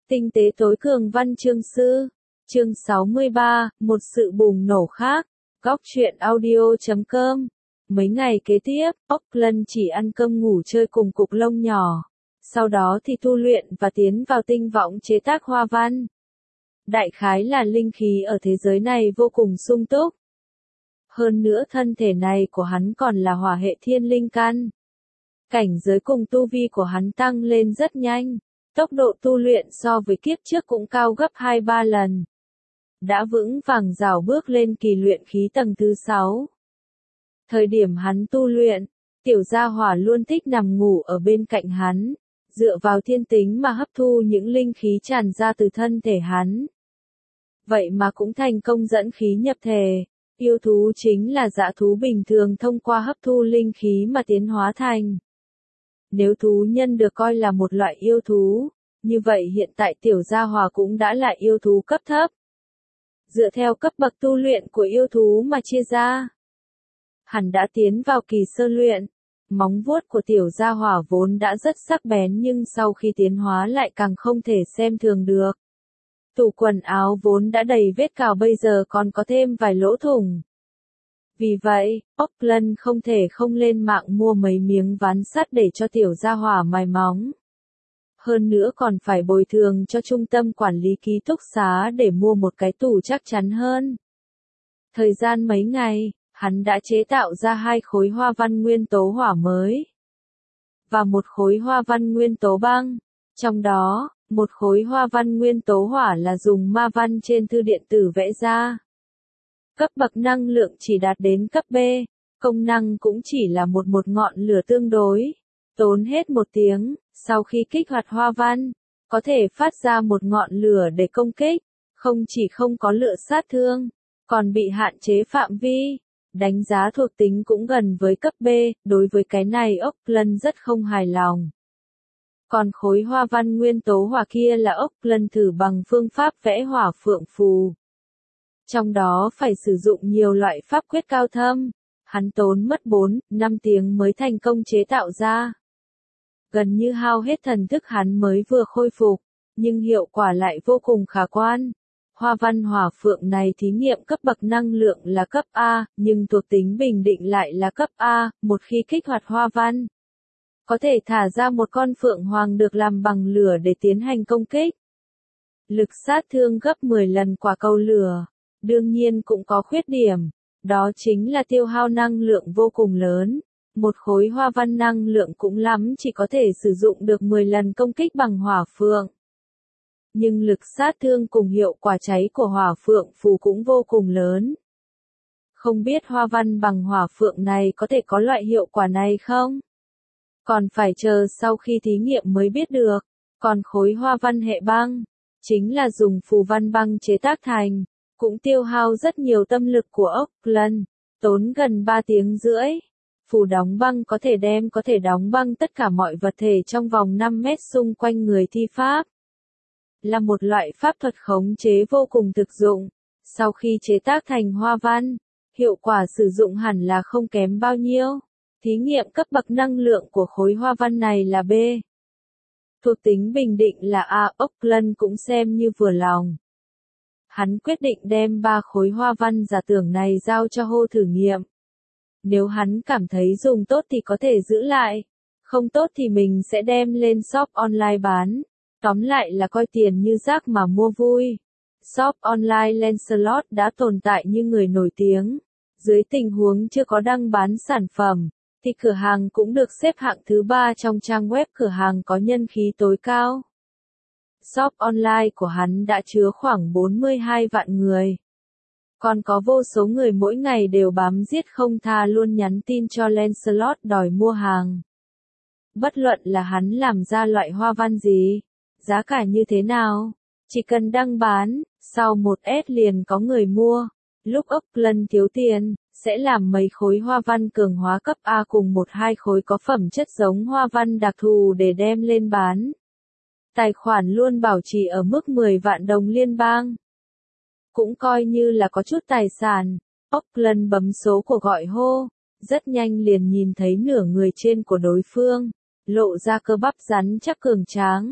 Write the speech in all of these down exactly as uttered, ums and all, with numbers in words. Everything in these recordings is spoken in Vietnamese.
Tinh tế tối cường văn chương sư. Chương sáu mươi ba, một sự bùng nổ khác. Góc truyện audio chấm com. Mấy ngày kế tiếp, Auckland chỉ ăn cơm ngủ chơi cùng cục lông nhỏ. Sau đó thì tu luyện và tiến vào tinh võng chế tác hoa văn. Đại khái là linh khí ở thế giới này vô cùng sung túc. Hơn nữa thân thể này của hắn còn là hỏa hệ thiên linh căn. Cảnh giới cùng tu vi của hắn tăng lên rất nhanh. Tốc độ tu luyện so với kiếp trước cũng cao gấp hai ba lần. Đã vững vàng rào bước lên kỳ luyện khí tầng thứ sáu. Thời điểm hắn tu luyện, tiểu gia hỏa luôn thích nằm ngủ ở bên cạnh hắn, dựa vào thiên tính mà hấp thu những linh khí tràn ra từ thân thể hắn. Vậy mà cũng thành công dẫn khí nhập thể. Yêu thú chính là dã thú bình thường thông qua hấp thu linh khí mà tiến hóa thành. Nếu thú nhân được coi là một loại yêu thú, như vậy hiện tại tiểu gia hỏa cũng đã là yêu thú cấp thấp. Dựa theo cấp bậc tu luyện của yêu thú mà chia ra, hắn đã tiến vào kỳ sơ luyện. Móng vuốt của tiểu gia hỏa vốn đã rất sắc bén nhưng sau khi tiến hóa lại càng không thể xem thường được. Tủ quần áo vốn đã đầy vết cào bây giờ còn có thêm vài lỗ thủng. Vì vậy, Auckland không thể không lên mạng mua mấy miếng ván sắt để cho tiểu gia hỏa mài móng. Hơn nữa còn phải bồi thường cho trung tâm quản lý ký túc xá để mua một cái tủ chắc chắn hơn. Thời gian mấy ngày, hắn đã chế tạo ra hai khối hoa văn nguyên tố hỏa mới. Và một khối hoa văn nguyên tố băng. Trong đó, một khối hoa văn nguyên tố hỏa là dùng ma văn trên thư điện tử vẽ ra. Cấp bậc năng lượng chỉ đạt đến cấp B, công năng cũng chỉ là một một ngọn lửa tương đối. Tốn hết một tiếng, sau khi kích hoạt hoa văn, có thể phát ra một ngọn lửa để công kích, không chỉ không có lửa sát thương, còn bị hạn chế phạm vi. Đánh giá thuộc tính cũng gần với cấp B, đối với cái này Auckland rất không hài lòng. Còn khối hoa văn nguyên tố hỏa kia là Auckland thử bằng phương pháp vẽ hỏa phượng phù. Trong đó phải sử dụng nhiều loại pháp quyết cao thâm, hắn tốn mất bốn, năm tiếng mới thành công chế tạo ra. Gần như hao hết thần thức hắn mới vừa khôi phục, nhưng hiệu quả lại vô cùng khả quan. Hoa văn hỏa phượng này thí nghiệm cấp bậc năng lượng là cấp A, nhưng thuộc tính bình định lại là cấp A, một khi kích hoạt hoa văn, có thể thả ra một con phượng hoàng được làm bằng lửa để tiến hành công kích. Lực sát thương gấp mười lần quả cầu lửa, đương nhiên cũng có khuyết điểm, đó chính là tiêu hao năng lượng vô cùng lớn. Một khối hoa văn năng lượng cũng lắm chỉ có thể sử dụng được mười lần công kích bằng hỏa phượng. Nhưng lực sát thương cùng hiệu quả cháy của hỏa phượng phù cũng vô cùng lớn. Không biết hoa văn bằng hỏa phượng này có thể có loại hiệu quả này không? Còn phải chờ sau khi thí nghiệm mới biết được. Còn khối hoa văn hệ băng, chính là dùng phù văn băng chế tác thành, cũng tiêu hao rất nhiều tâm lực của Auckland, tốn gần ba tiếng rưỡi. Phù đóng băng có thể đem có thể đóng băng tất cả mọi vật thể trong vòng năm mét xung quanh người thi pháp. Là một loại pháp thuật khống chế vô cùng thực dụng. Sau khi chế tác thành hoa văn, hiệu quả sử dụng hẳn là không kém bao nhiêu. Thí nghiệm cấp bậc năng lượng của khối hoa văn này là B. Thuộc tính bình định là A. Auckland cũng xem như vừa lòng. Hắn quyết định đem ba khối hoa văn giả tưởng này giao cho Hô thử nghiệm. Nếu hắn cảm thấy dùng tốt thì có thể giữ lại, không tốt thì mình sẽ đem lên shop online bán. Tóm lại là coi tiền như rác mà mua vui. Shop online Lancelot đã tồn tại như người nổi tiếng. Dưới tình huống chưa có đăng bán sản phẩm, thì cửa hàng cũng được xếp hạng thứ ba trong trang web cửa hàng có nhân khí tối cao. Shop online của hắn đã chứa khoảng bốn mươi hai vạn người. Còn có vô số người mỗi ngày đều bám giết không tha luôn nhắn tin cho Lancelot đòi mua hàng. Bất luận là hắn làm ra loại hoa văn gì, giá cả như thế nào, chỉ cần đăng bán, sau một S liền có người mua. Lúc Auckland thiếu tiền, sẽ làm mấy khối hoa văn cường hóa cấp A cùng một hai khối có phẩm chất giống hoa văn đặc thù để đem lên bán. Tài khoản luôn bảo trì ở mức mười vạn đồng liên bang. Cũng coi như là có chút tài sản. Auckland bấm số của gọi Hô, rất nhanh liền nhìn thấy nửa người trên của đối phương, lộ ra cơ bắp rắn chắc cường tráng.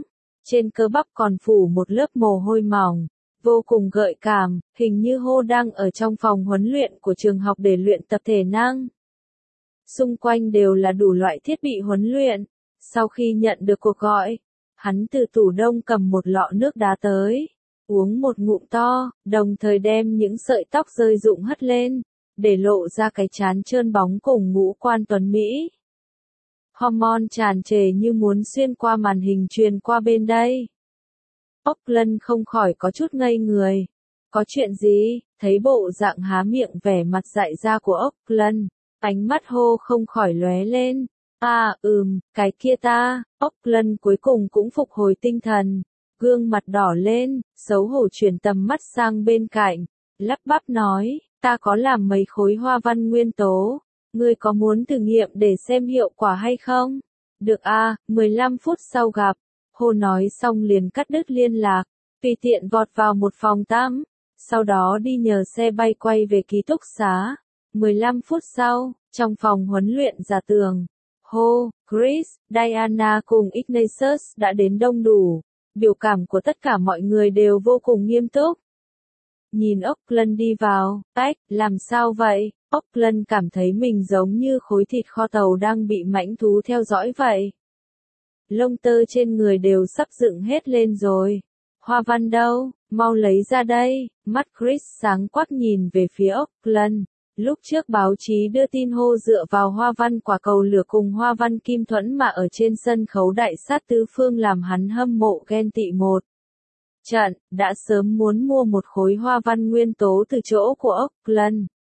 trên cơ bắp còn phủ một lớp mồ hôi mỏng, vô cùng gợi cảm, hình như Ho đang ở trong phòng huấn luyện của trường học để luyện tập thể năng. Xung quanh đều là đủ loại thiết bị huấn luyện. Sau khi nhận được cuộc gọi, hắn từ tủ đông cầm một lọ nước đá tới, uống một ngụm to, đồng thời đem những sợi tóc rơi rụng hất lên, để lộ ra cái trán trơn bóng cùng ngũ quan tuấn Mỹ. Hormone tràn trề như muốn xuyên qua màn hình truyền qua bên đây. Auckland không khỏi có chút ngây người. Có chuyện gì? Thấy bộ dạng há miệng vẻ mặt dại ra của Auckland, ánh mắt Ho không khỏi lóe lên. À, ừm, cái kia ta. Auckland cuối cùng cũng phục hồi tinh thần, gương mặt đỏ lên, xấu hổ chuyển tầm mắt sang bên cạnh, lắp bắp nói, ta có làm mấy khối hoa văn nguyên tố, ngươi có muốn thử nghiệm để xem hiệu quả hay không? Được à, mười lăm phút sau gặp. Ho nói xong liền cắt đứt liên lạc, tùy tiện vọt vào một phòng tắm, sau đó đi nhờ xe bay quay về ký túc xá. mười lăm phút sau, trong phòng huấn luyện giả tường, Ho, Chris, Diana cùng Ignatius đã đến đông đủ. Biểu cảm của tất cả mọi người đều vô cùng nghiêm túc. Nhìn Auckland đi vào, ách, làm sao vậy? Auckland cảm thấy mình giống như khối thịt kho tàu đang bị mãnh thú theo dõi vậy. Lông tơ trên người đều sắp dựng hết lên rồi. Hoa văn đâu? Mau lấy ra đây. Mắt Chris sáng quắc nhìn về phía Auckland. Lúc trước báo chí đưa tin Ho dựa vào hoa văn quả cầu lửa cùng hoa văn kim thuẫn mà ở trên sân khấu đại sát tứ phương làm hắn hâm mộ ghen tị một trận, đã sớm muốn mua một khối hoa văn nguyên tố từ chỗ của Auckland.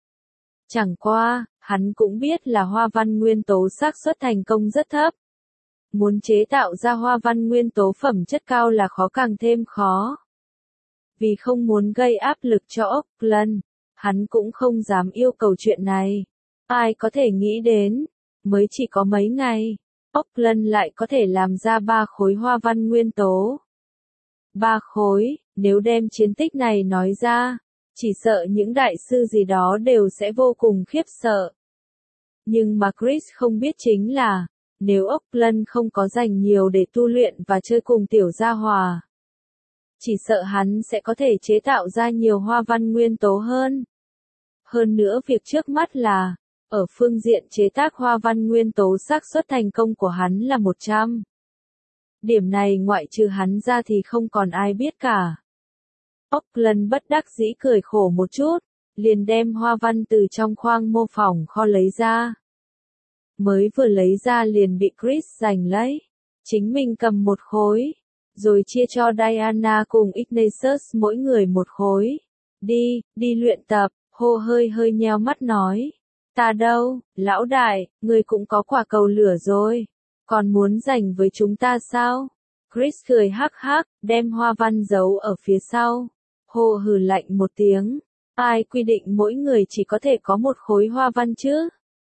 Chẳng qua, hắn cũng biết là hoa văn nguyên tố xác suất thành công rất thấp. Muốn chế tạo ra hoa văn nguyên tố phẩm chất cao là khó càng thêm khó. Vì không muốn gây áp lực cho Auckland, hắn cũng không dám yêu cầu chuyện này. Ai có thể nghĩ đến, mới chỉ có mấy ngày, Auckland lại có thể làm ra ba khối hoa văn nguyên tố. Ba khối, nếu đem chiến tích này nói ra, chỉ sợ những đại sư gì đó đều sẽ vô cùng khiếp sợ. Nhưng mà Chris không biết chính là, nếu Auckland không có dành nhiều để tu luyện và chơi cùng tiểu gia hòa, chỉ sợ hắn sẽ có thể chế tạo ra nhiều hoa văn nguyên tố hơn. Hơn nữa việc trước mắt là, ở phương diện chế tác hoa văn nguyên tố xác suất thành công của hắn là một trăm. Điểm này ngoại trừ hắn ra thì không còn ai biết cả. Auckland bất đắc dĩ cười khổ một chút, liền đem hoa văn từ trong khoang mô phỏng kho lấy ra. Mới vừa lấy ra liền bị Chris giành lấy. Chính mình cầm một khối, rồi chia cho Diana cùng Ignatius mỗi người một khối. Đi, đi luyện tập. Ho hơi hơi nheo mắt nói. Ta đâu, lão đại, ngươi cũng có quả cầu lửa rồi. Còn muốn giành với chúng ta sao? Chris cười hắc hắc, đem hoa văn giấu ở phía sau. Ho hừ lạnh một tiếng. Ai quy định mỗi người chỉ có thể có một khối hoa văn chứ?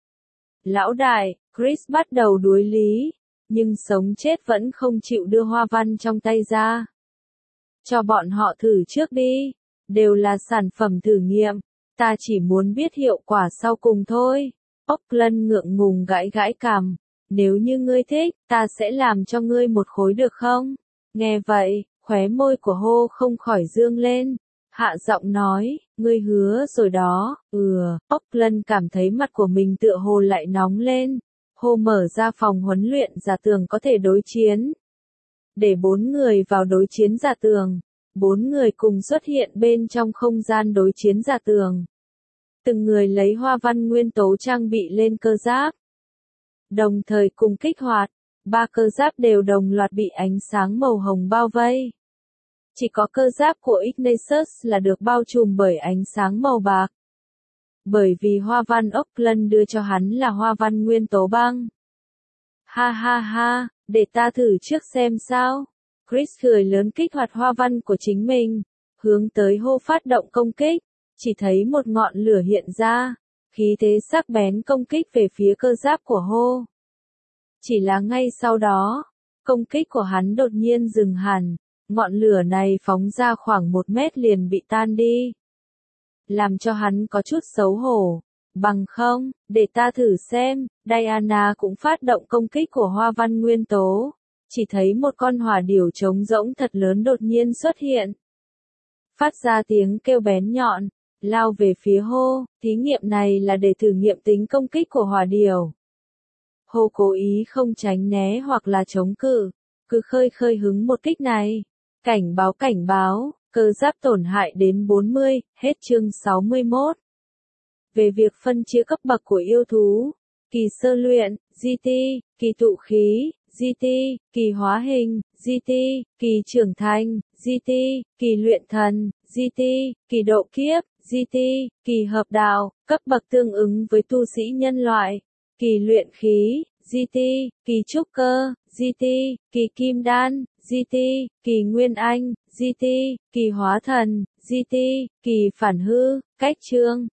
Lão đại, Chris bắt đầu đuối lý, nhưng sống chết vẫn không chịu đưa hoa văn trong tay ra. Cho bọn họ thử trước đi, đều là sản phẩm thử nghiệm. Ta chỉ muốn biết hiệu quả sau cùng thôi. Auckland ngượng ngùng gãi gãi cằm. Nếu như ngươi thích, ta sẽ làm cho ngươi một khối được không? Nghe vậy, khóe môi của Ho không khỏi dương lên. Hạ giọng nói, ngươi hứa rồi đó. Ừ, Auckland cảm thấy mặt của mình tựa hồ lại nóng lên. Ho mở ra phòng huấn luyện giả tường có thể đối chiến. Để bốn người vào đối chiến giả tường. Bốn người cùng xuất hiện bên trong không gian đối chiến giả tường. Từng người lấy hoa văn nguyên tố trang bị lên cơ giáp. Đồng thời cùng kích hoạt, ba cơ giáp đều đồng loạt bị ánh sáng màu hồng bao vây. Chỉ có cơ giáp của Ignatius là được bao trùm bởi ánh sáng màu bạc. Bởi vì hoa văn Auckland đưa cho hắn là hoa văn nguyên tố băng. Ha ha ha, để ta thử trước xem sao. Chris cười lớn kích hoạt hoa văn của chính mình, hướng tới Ho phát động công kích, chỉ thấy một ngọn lửa hiện ra, khí thế sắc bén công kích về phía cơ giáp của Ho. Chỉ là ngay sau đó, công kích của hắn đột nhiên dừng hẳn, ngọn lửa này phóng ra khoảng một mét liền bị tan đi. Làm cho hắn có chút xấu hổ, bằng không, để ta thử xem, Diana cũng phát động công kích của hoa văn nguyên tố. chỉ thấy một con hỏa điểu trống rỗng thật lớn đột nhiên xuất hiện. Phát ra tiếng kêu bén nhọn, lao về phía Hô, thí nghiệm này là để thử nghiệm tính công kích của hỏa điểu. Hô cố ý không tránh né hoặc là chống cự, cứ khơi khơi hứng một kích này. Cảnh báo cảnh báo, cơ giáp tổn hại đến bốn mươi, hết chương sáu mươi mốt. Về việc phân chia cấp bậc của yêu thú, kỳ sơ luyện, giê tê, kỳ tụ khí, giê tê, kỳ hóa hình, giê tê, kỳ trưởng thành, giê tê, kỳ luyện thần, giê tê, kỳ độ kiếp, giê tê, kỳ hợp đạo, cấp bậc tương ứng với tu sĩ nhân loại, kỳ luyện khí, giê tê, kỳ trúc cơ, giê tê, kỳ kim đan, giê tê, kỳ nguyên anh, giê tê, kỳ hóa thần, giê tê, kỳ phản hư, cách chương.